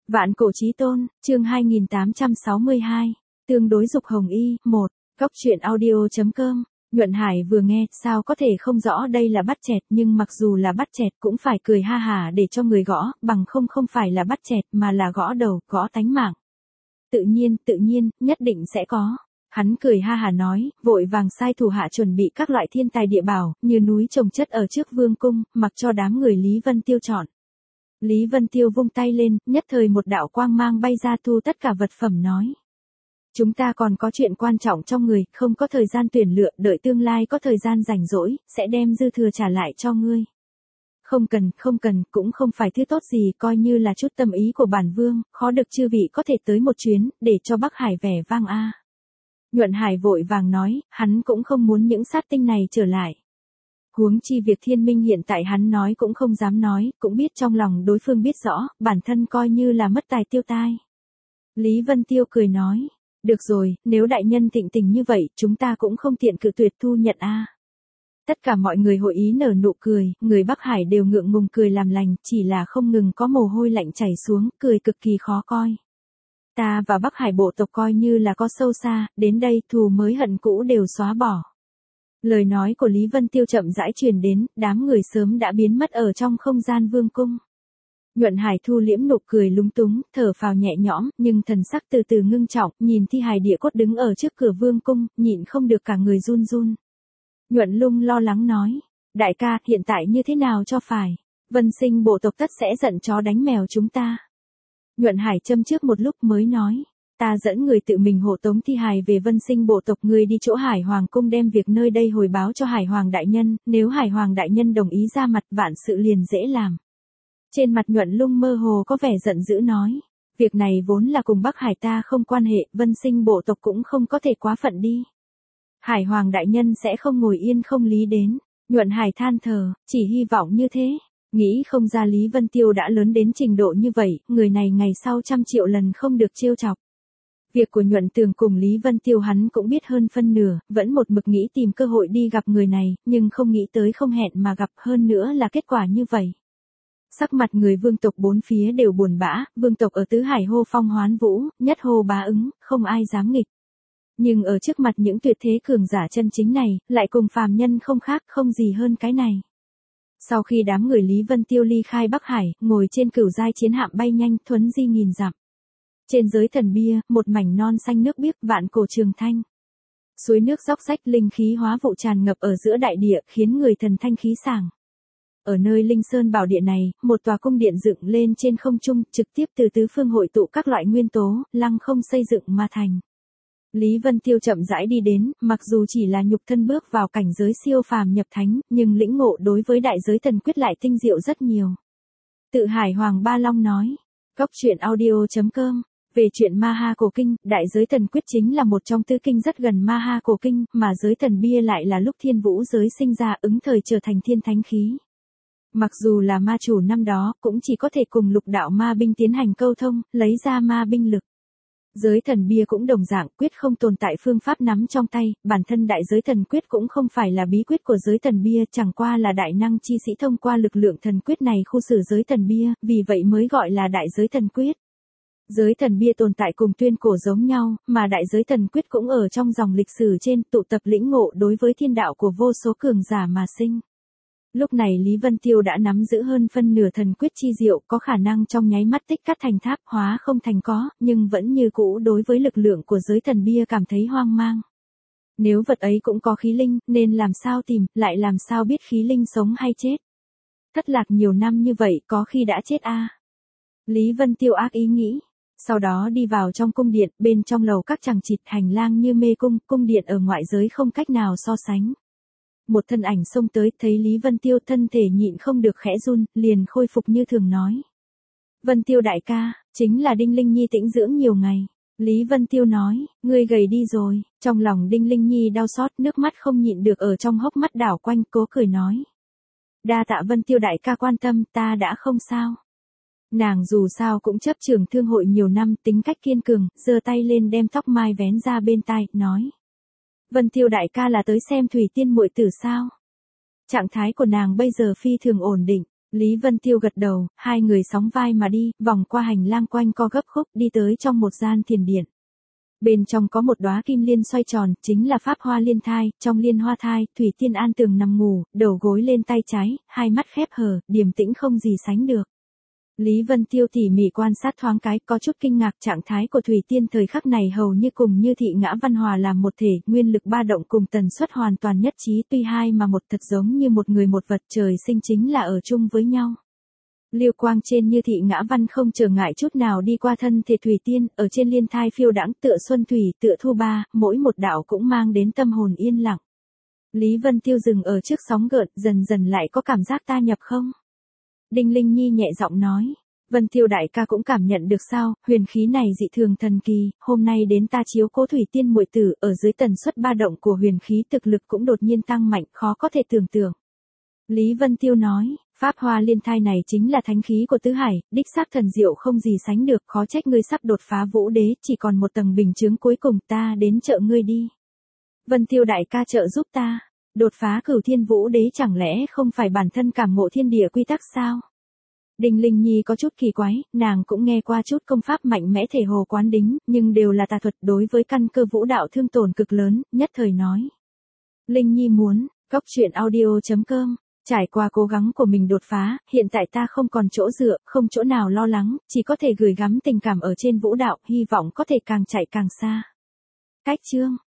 Vạn cổ chí tôn, chương 2862, tương đối dục hồng y, 1, góc truyện audio.com. Nhuận Hải vừa nghe, sao có thể không rõ đây là bắt chẹt, nhưng mặc dù là bắt chẹt cũng phải cười ha hả để cho người gõ, bằng không phải là bắt chẹt mà là gõ đầu, gõ tánh mạng. Tự nhiên, nhất định sẽ có. Hắn cười ha hả nói, vội vàng sai thủ hạ chuẩn bị các loại thiên tài địa bảo, như núi trồng chất ở trước vương cung, mặc cho đám người Lý Vân Tiêu chọn. Lý Vân Tiêu vung tay lên, nhất thời một đạo quang mang bay ra thu tất cả vật phẩm nói. Chúng ta còn có chuyện quan trọng trong người, không có thời gian tuyển lựa, đợi tương lai có thời gian rảnh rỗi, sẽ đem dư thừa trả lại cho ngươi. Không cần, cũng không phải thứ tốt gì, coi như là chút tâm ý của bản vương, khó được chư vị có thể tới một chuyến, để cho Bắc Hải vẻ vang a. Nhuận Hải vội vàng nói, hắn cũng không muốn những sát tinh này trở lại. Huống chi việc thiên minh hiện tại hắn nói cũng không dám nói, cũng biết trong lòng đối phương biết rõ, bản thân coi như là mất tài tiêu tai. Lý Vân Tiêu cười nói, được rồi, nếu đại nhân thịnh tình như vậy, chúng ta cũng không tiện cự tuyệt thu nhận a. Tất cả mọi người hội ý nở nụ cười, người Bắc Hải đều ngượng ngùng cười làm lành, chỉ là không ngừng có mồ hôi lạnh chảy xuống, cười cực kỳ khó coi. Ta và Bắc Hải bộ tộc coi như là có sâu xa, đến đây thù mới hận cũ đều xóa bỏ. Lời nói của Lý Vân Tiêu chậm rãi truyền đến, đám người sớm đã biến mất ở trong không gian vương cung. Nhuận Hải thu liễm nụ cười lúng túng, thở phào nhẹ nhõm, nhưng thần sắc từ từ ngưng trọng, nhìn thi hài địa cốt đứng ở trước cửa vương cung, nhịn không được cả người run run. Nhuận Lung lo lắng nói, đại ca, hiện tại như thế nào cho phải, Vân Sinh bộ tộc tất sẽ giận chó đánh mèo chúng ta. Nhuận Hải châm trước một lúc mới nói, ta dẫn người tự mình hộ tống thi hài về Vân Sinh bộ tộc, người đi chỗ Hải Hoàng cung đem việc nơi đây hồi báo cho Hải Hoàng đại nhân, nếu Hải Hoàng đại nhân đồng ý ra mặt, vạn sự liền dễ làm. Trên mặt Nhuận Lung mơ hồ có vẻ giận dữ nói, việc này vốn là cùng Bắc Hải ta không quan hệ, Vân Sinh bộ tộc cũng không có thể quá phận đi. Hải Hoàng đại nhân sẽ không ngồi yên không lý đến. Nhuận Hải than thở, chỉ hy vọng như thế. Nghĩ không ra Lý Vân Tiêu đã lớn đến trình độ như vậy, người này ngày sau 100 triệu lần không được trêu chọc. Việc của Nhuận Tường cùng Lý Vân Tiêu hắn cũng biết hơn phân nửa, vẫn một mực nghĩ tìm cơ hội đi gặp người này, nhưng không nghĩ tới không hẹn mà gặp, hơn nữa là kết quả như vậy. Sắc mặt người vương tộc bốn phía đều buồn bã, vương tộc ở tứ hải hô phong hoán vũ, nhất hô bá ứng, không ai dám nghịch. Nhưng ở trước mặt những tuyệt thế cường giả chân chính này, lại cùng phàm nhân không khác, không gì hơn cái này. Sau khi đám người Lý Vân Tiêu ly khai Bắc Hải, ngồi trên cửu giai chiến hạm bay nhanh, thuấn di nghìn dặm. Trên giới thần bia, một mảnh non xanh nước biếc, vạn cổ trường thanh. Suối nước róc rách, linh khí hóa vụ tràn ngập ở giữa đại địa, khiến người thần thanh khí sảng. Ở nơi Linh Sơn Bảo Địa này, một tòa cung điện dựng lên trên không trung, trực tiếp từ tứ phương hội tụ các loại nguyên tố, lăng không xây dựng mà thành. Lý Vân Tiêu chậm rãi đi đến, mặc dù chỉ là nhục thân bước vào cảnh giới siêu phàm nhập thánh, nhưng lĩnh ngộ đối với đại giới thần quyết lại tinh diệu rất nhiều. Tự Hải Hoàng Ba Long nói, góc truyện audio.com, về chuyện Ma Ha Cổ Kinh, đại giới thần quyết chính là một trong tứ kinh rất gần Ma Ha Cổ Kinh, mà giới thần bia lại là lúc thiên vũ giới sinh ra ứng thời trở thành thiên thánh khí. Mặc dù là ma chủ năm đó, cũng chỉ có thể cùng lục đạo ma binh tiến hành câu thông, lấy ra ma binh lực. Giới thần bia cũng đồng dạng, quyết không tồn tại phương pháp nắm trong tay, bản thân đại giới thần quyết cũng không phải là bí quyết của giới thần bia, chẳng qua là đại năng chi sĩ thông qua lực lượng thần quyết này khu xử giới thần bia, vì vậy mới gọi là đại giới thần quyết. Giới thần bia tồn tại cùng tuyên cổ giống nhau, mà đại giới thần quyết cũng ở trong dòng lịch sử trên, tụ tập lĩnh ngộ đối với thiên đạo của vô số cường giả mà sinh. Lúc này Lý Vân Tiêu đã nắm giữ hơn phân nửa thần quyết chi diệu, có khả năng trong nháy mắt tích cắt thành tháp, hóa không thành có, nhưng vẫn như cũ đối với lực lượng của giới thần bia cảm thấy hoang mang. Nếu vật ấy cũng có khí linh, nên làm sao tìm, lại làm sao biết khí linh sống hay chết. Thất lạc nhiều năm như vậy, có khi đã chết a. Lý Vân Tiêu ác ý nghĩ. Sau đó đi vào trong cung điện, bên trong lầu các chằng chịt hành lang như mê cung, cung điện ở ngoại giới không cách nào so sánh. Một thân ảnh xông tới, thấy Lý Vân Tiêu thân thể nhịn không được khẽ run, liền khôi phục như thường nói. Vân Tiêu đại ca, chính là Đinh Linh Nhi tĩnh dưỡng nhiều ngày. Lý Vân Tiêu nói, ngươi gầy đi rồi, trong lòng Đinh Linh Nhi đau xót, nước mắt không nhịn được ở trong hốc mắt đảo quanh, cố cười nói. Đa tạ Vân Tiêu đại ca quan tâm, ta đã không sao. Nàng dù sao cũng chấp trường thương hội nhiều năm, tính cách kiên cường, giơ tay lên đem tóc mai vén ra bên tai, nói. Vân Tiêu đại ca là tới xem Thủy Tiên muội tử sao? Trạng thái của nàng bây giờ phi thường ổn định. Lý Vân Tiêu gật đầu, hai người sóng vai mà đi, vòng qua hành lang quanh co gấp khúc đi tới trong một gian thiền điện. Bên trong có một đóa kim liên xoay tròn, chính là pháp hoa liên thai, trong liên hoa thai, Thủy Tiên an tường nằm ngủ, đầu gối lên tay trái, hai mắt khép hờ, điềm tĩnh không gì sánh được. Lý Vân Tiêu tỉ mỉ quan sát thoáng cái, có chút kinh ngạc trạng thái của Thủy Tiên thời khắc này hầu như cùng như thị ngã văn hòa làm một thể, nguyên lực ba động cùng tần suất hoàn toàn nhất trí, tuy hai mà một thật giống như một người một vật, trời sinh chính là ở chung với nhau. Liêu quang trên như thị ngã văn không trở ngại chút nào đi qua thân thể Thủy Tiên, ở trên liên thai phiêu đãng tựa xuân thủy, tựa thu ba, mỗi một đạo cũng mang đến tâm hồn yên lặng. Lý Vân Tiêu dừng ở trước sóng gợn, dần dần lại có cảm giác ta nhập không? Đinh Linh Nhi nhẹ giọng nói. Vân Tiêu đại ca cũng cảm nhận được sao, huyền khí này dị thường thần kỳ, hôm nay đến ta chiếu cố Thủy Tiên muội tử, ở dưới tần suất ba động của huyền khí thực lực cũng đột nhiên tăng mạnh, khó có thể tưởng tượng. Lý Vân Tiêu nói, pháp hoa liên thai này chính là thánh khí của tứ hải, đích xác thần diệu không gì sánh được, khó trách ngươi sắp đột phá vũ đế, chỉ còn một tầng bình chướng cuối cùng, ta đến trợ ngươi đi. Vân Tiêu đại ca trợ giúp ta, đột phá Cửu Thiên Vũ Đế chẳng lẽ không phải bản thân cảm ngộ thiên địa quy tắc sao? Đinh Linh Nhi có chút kỳ quái, nàng cũng nghe qua chút công pháp mạnh mẽ thể hồ quán đính, nhưng đều là tà thuật, đối với căn cơ vũ đạo thương tổn cực lớn, nhất thời nói. Linh Nhi muốn, goctruyện audio.com, trải qua cố gắng của mình đột phá, hiện tại ta không còn chỗ dựa, không chỗ nào lo lắng, chỉ có thể gửi gắm tình cảm ở trên vũ đạo, hy vọng có thể càng chạy càng xa. Cách chương